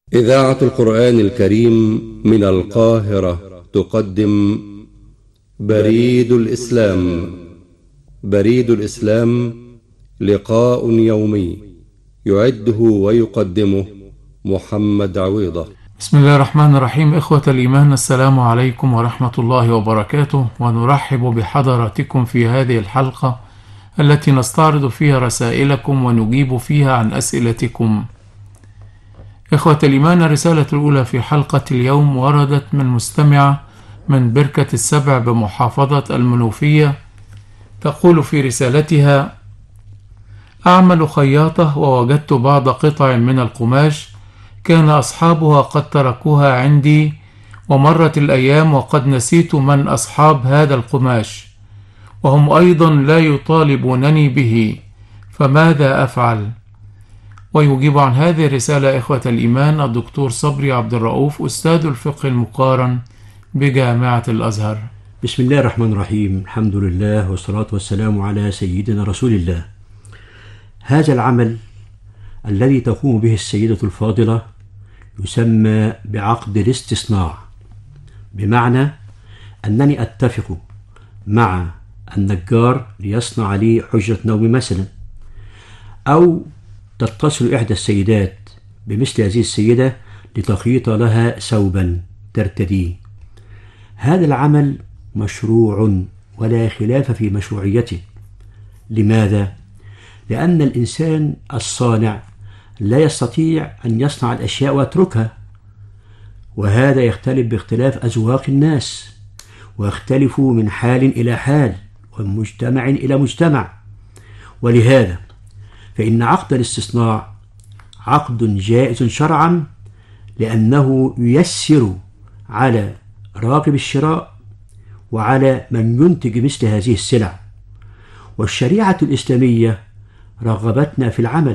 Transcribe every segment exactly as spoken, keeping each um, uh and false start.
إذاعة القرآن الكريم من القاهرة تقدم بريد الإسلام. بريد الإسلام لقاء يومي يعده ويقدمه محمد عويضة. بسم الله الرحمن الرحيم. إخوة الإيمان، السلام عليكم ورحمة الله وبركاته، ونرحب بحضراتكم في هذه الحلقة التي نستعرض فيها رسائلكم ونجيب فيها عن أسئلتكم. إخوة الإيمان، الرسالة الأولى في حلقة اليوم وردت من مستمعة من بركة السبع بمحافظة المنوفية، تقول في رسالتها: أعمل خياطة ووجدت بعض قطع من القماش كان أصحابها قد تركوها عندي، ومرت الأيام وقد نسيت من أصحاب هذا القماش، وهم أيضا لا يطالبونني به، فماذا أفعل؟ ويجيب عن هذه الرسالة إخوة الإيمان الدكتور صبري عبد الرؤوف، أستاذ الفقه المقارن بجامعة الأزهر. بسم الله الرحمن الرحيم، الحمد لله والصلاة والسلام على سيدنا رسول الله. هذا العمل الذي تقوم به السيدة الفاضلة يسمى بعقد الاستصناع، بمعنى أنني أتفق مع النجار ليصنع لي حجرة نوم مثلا، أو تتصل إحدى السيدات بمثل هذه السيدة لتخيط لها ثوبا ترتديه. هذا العمل مشروع ولا خلاف في مشروعيته. لماذا؟ لأن الإنسان الصانع لا يستطيع أن يصنع الأشياء ويتركها، وهذا يختلف باختلاف أذواق الناس، ويختلف من حال إلى حال ومن مجتمع إلى مجتمع. ولهذا فإن عقد الاستصناع عقد جائز شرعا، لأنه ييسر على راغب الشراء وعلى من ينتج مثل هذه السلع. والشريعة الإسلامية رغبتنا في العمل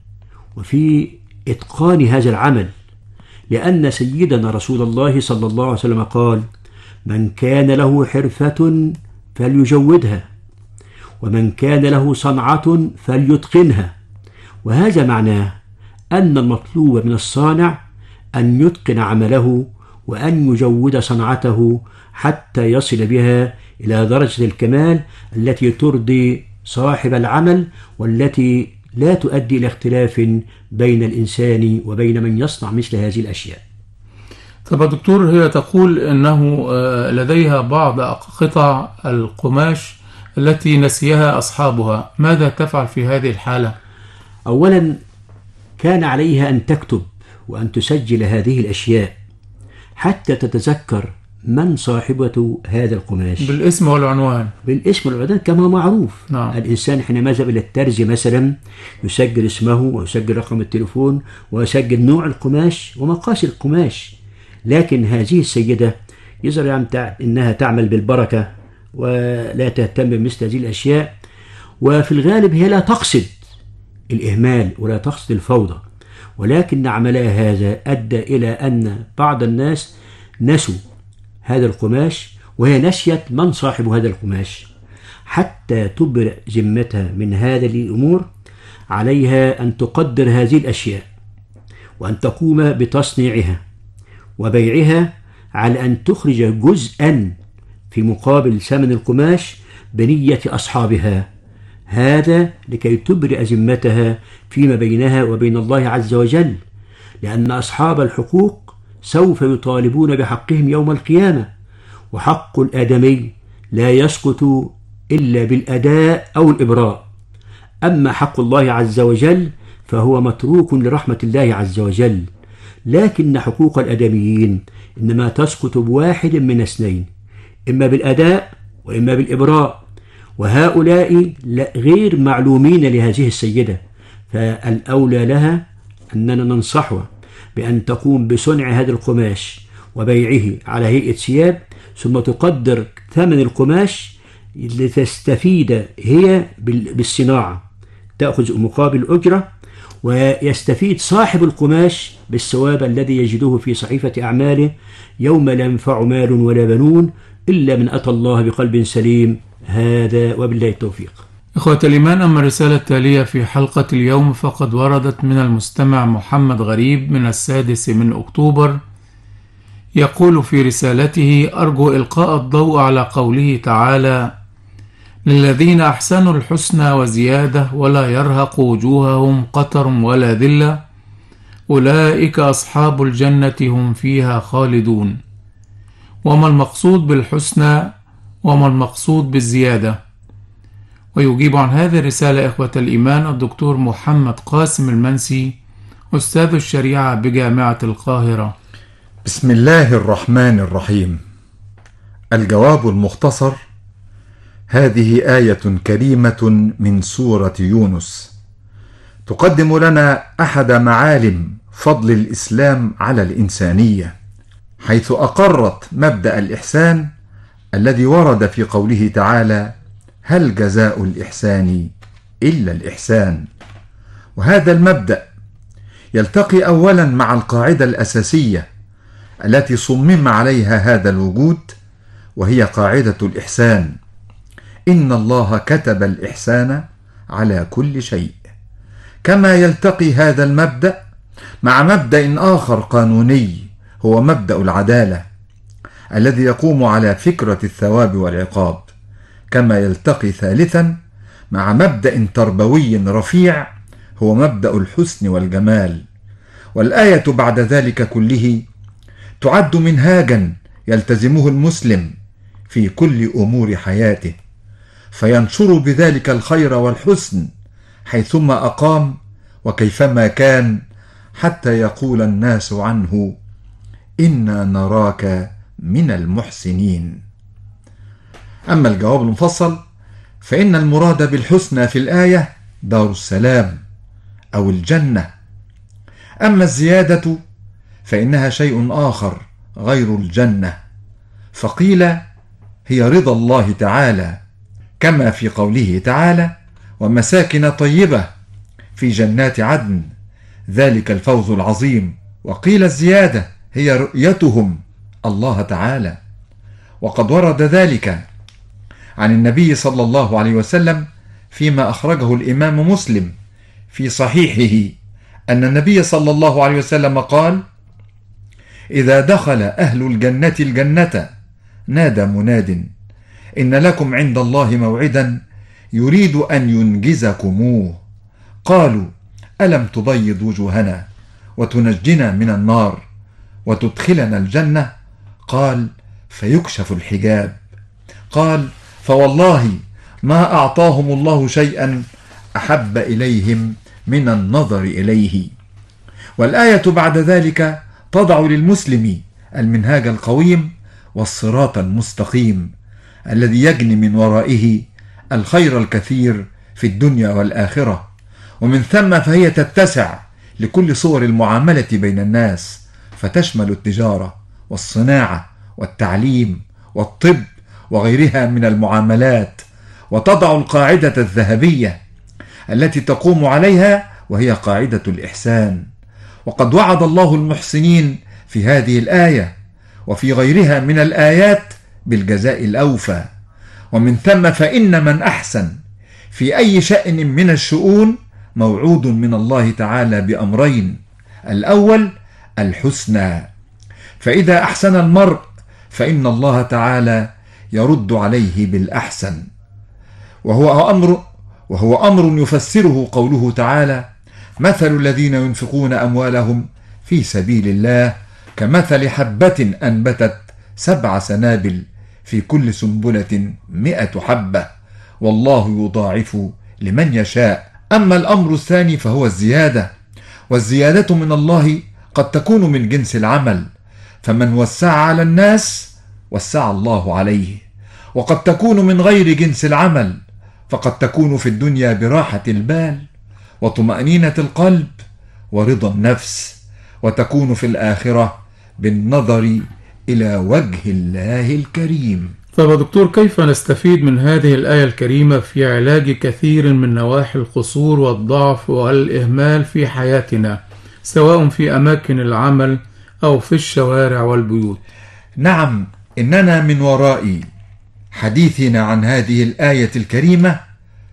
وفي إتقان هذا العمل، لأن سيدنا رسول الله صلى الله عليه وسلم قال: من كان له حرفة فليجودها، ومن كان له صنعة فليتقنها. وهذا معناه أن المطلوب من الصانع أن يتقن عمله وأن يجود صنعته حتى يصل بها إلى درجة الكمال التي ترضي صاحب العمل، والتي لا تؤدي إلى اختلاف بين الإنسان وبين من يصنع مثل هذه الأشياء. طب دكتور، هي تقول أنه لديها بعض قطع القماش التي نسيها أصحابها، ماذا تفعل في هذه الحالة؟ أولا كان عليها أن تكتب وأن تسجل هذه الأشياء حتى تتذكر من صاحبة هذا القماش بالاسم والعنوان. بالاسم والعنوان كما معروف. نعم. الإنسان حينما يذهب إلى الترزي مثلا يسجل اسمه ويسجل رقم التليفون ويسجل نوع القماش ومقاس القماش. لكن هذه السيدة يظهر يعني أنها تعمل بالبركة ولا تهتم بمثل هذه الأشياء، وفي الغالب هي لا تقصد الإهمال ولا تقصد الفوضى، ولكن عملها هذا أدى إلى أن بعض الناس نسوا هذا القماش، وهي نسيت من صاحب هذا القماش. حتى تبرئ ذمتها من هذه الأمور عليها أن تقدر هذه الأشياء وأن تقوم بتصنيعها وبيعها، على أن تخرج جزءا في مقابل ثمن القماش بنية أصحابها، هذا لكي تبرئ ذمتها فيما بينها وبين الله عز وجل، لأن أصحاب الحقوق سوف يطالبون بحقهم يوم القيامة، وحق الآدمي لا يسقط إلا بالأداء أو الإبراء. أما حق الله عز وجل فهو متروك لرحمة الله عز وجل، لكن حقوق الآدميين إنما تسقط بواحد من اثنين، إما بالأداء وإما بالإبراء، وهؤلاء غير معلومين لهذه السيدة. فالأولى لها أننا ننصحها بأن تقوم بصنع هذا القماش وبيعه على هيئة ثياب، ثم تقدر ثمن القماش لتستفيد هي بالصناعة، تأخذ مقابل أجرة، ويستفيد صاحب القماش بالثواب الذي يجده في صحيفة أعماله يوم لا ينفع مال ولا بنون إلا من أتى الله بقلب سليم. هذا وبالله التوفيق. إخوة الإيمان، أما الرسالة التالية في حلقة اليوم فقد وردت من المستمع محمد غريب من السادس من أكتوبر، يقول في رسالته: أرجو إلقاء الضوء على قوله تعالى: للذين أحسنوا الحسنى وزيادة ولا يرهق وجوههم قتر ولا ذلة أولئك أصحاب الجنة هم فيها خالدون. وما المقصود بالحسنى وما المقصود بالزيادة؟ ويجيب عن هذه الرسالة إخوة الإيمان الدكتور محمد قاسم المنسي، أستاذ الشريعة بجامعة القاهرة. بسم الله الرحمن الرحيم. الجواب المختصر: هذه آية كريمة من سورة يونس تقدم لنا أحد معالم فضل الإسلام على الإنسانية، حيث أقرت مبدأ الإحسان الذي ورد في قوله تعالى: هل جزاء الإحسان إلا الإحسان. وهذا المبدأ يلتقي أولا مع القاعدة الأساسية التي صمم عليها هذا الوجود، وهي قاعدة الإحسان: إن الله كتب الإحسان على كل شيء. كما يلتقي هذا المبدأ مع مبدأ آخر قانوني، هو مبدأ العدالة الذي يقوم على فكرة الثواب والعقاب. كما يلتقي ثالثا مع مبدأ تربوي رفيع، هو مبدأ الحسن والجمال. والآية بعد ذلك كله تعد منهاجا يلتزمه المسلم في كل أمور حياته، فينشر بذلك الخير والحسن حيثما أقام وكيفما كان، حتى يقول الناس عنه: إنا نراك من المحسنين. أما الجواب المفصل فإن المراد بالحسنى في الآية دار السلام أو الجنة. أما الزيادة فإنها شيء آخر غير الجنة، فقيل هي رضا الله تعالى، كما في قوله تعالى: ومساكن طيبة في جنات عدن ذلك الفوز العظيم. وقيل الزيادة هي رؤيتهم الله تعالى. وقد ورد ذلك عن النبي صلى الله عليه وسلم فيما أخرجه الإمام مسلم في صحيحه أن النبي صلى الله عليه وسلم قال: إذا دخل أهل الجنة الجنة نادى مناد: إن لكم عند الله موعدا يريد أن ينجزكموه. قالوا: ألم تبيض وجوهنا وتنجنا من النار وتدخلنا الجنة؟ قال: فيكشف الحجاب. قال: فوالله ما أعطاهم الله شيئا أحب إليهم من النظر إليه. والآية بعد ذلك تضع للمسلم المنهاج القويم والصراط المستقيم الذي يجني من ورائه الخير الكثير في الدنيا والآخرة، ومن ثم فهي تتسع لكل صور المعاملة بين الناس، فتشمل التجارة والصناعة والتعليم والطب وغيرها من المعاملات، وتضع القاعدة الذهبية التي تقوم عليها، وهي قاعدة الإحسان. وقد وعد الله المحسنين في هذه الآية وفي غيرها من الآيات بالجزاء الأوفى. ومن ثم فإن من أحسن في أي شأن من الشؤون موعود من الله تعالى بأمرين: الأول الحسنى، فإذا أحسن المرء فإن الله تعالى يرد عليه بالأحسن، وهو أمر وهو أمر يفسره قوله تعالى: مثل الذين ينفقون أموالهم في سبيل الله كمثل حبة أنبتت سبع سنابل في كل سنبلة مئة حبة والله يضاعف لمن يشاء. أما الأمر الثاني فهو الزيادة، والزيادة من الله قد تكون من جنس العمل، فمن وسع على الناس وسع الله عليه، وقد تكون من غير جنس العمل، فقد تكون في الدنيا براحة البال وطمأنينة القلب ورضا النفس، وتكون في الآخرة بالنظر إلى وجه الله الكريم. طيب يا دكتور، كيف نستفيد من هذه الآية الكريمة في علاج كثير من نواحي القصور والضعف والإهمال في حياتنا، سواء في أماكن العمل أو في الشوارع والبيوت؟ نعم، إننا من وراء حديثنا عن هذه الآية الكريمة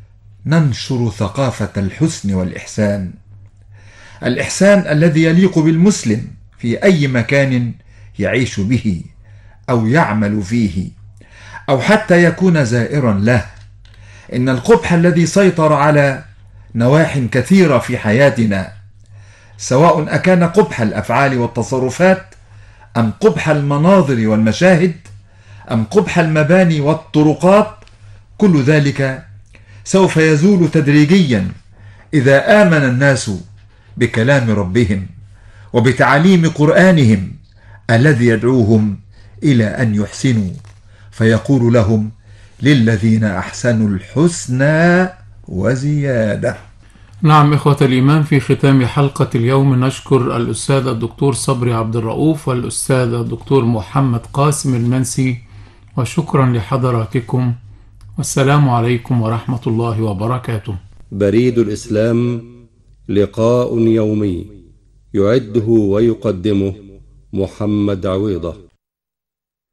ننشر ثقافة الحسن والإحسان، الإحسان الذي يليق بالمسلم في أي مكان يعيش به أو يعمل فيه أو حتى يكون زائرا له. إن القبح الذي سيطر على نواح كثيرة في حياتنا، سواء أكان قبح الأفعال والتصرفات أم قبح المناظر والمشاهد أم قبح المباني والطرقات، كل ذلك سوف يزول تدريجيا إذا آمن الناس بكلام ربهم وبتعليم قرآنهم الذي يدعوهم إلى أن يحسنوا، فيقول لهم: للذين أحسنوا الحسنى وزيادة. نعم إخوة الإيمان، في ختام حلقة اليوم نشكر الأستاذ الدكتور صبري عبد الرؤوف والأستاذ الدكتور محمد قاسم المنسي، وشكرا لحضراتكم، والسلام عليكم ورحمة الله وبركاته. بريد الإسلام، لقاء يومي يعده ويقدمه محمد عويضة.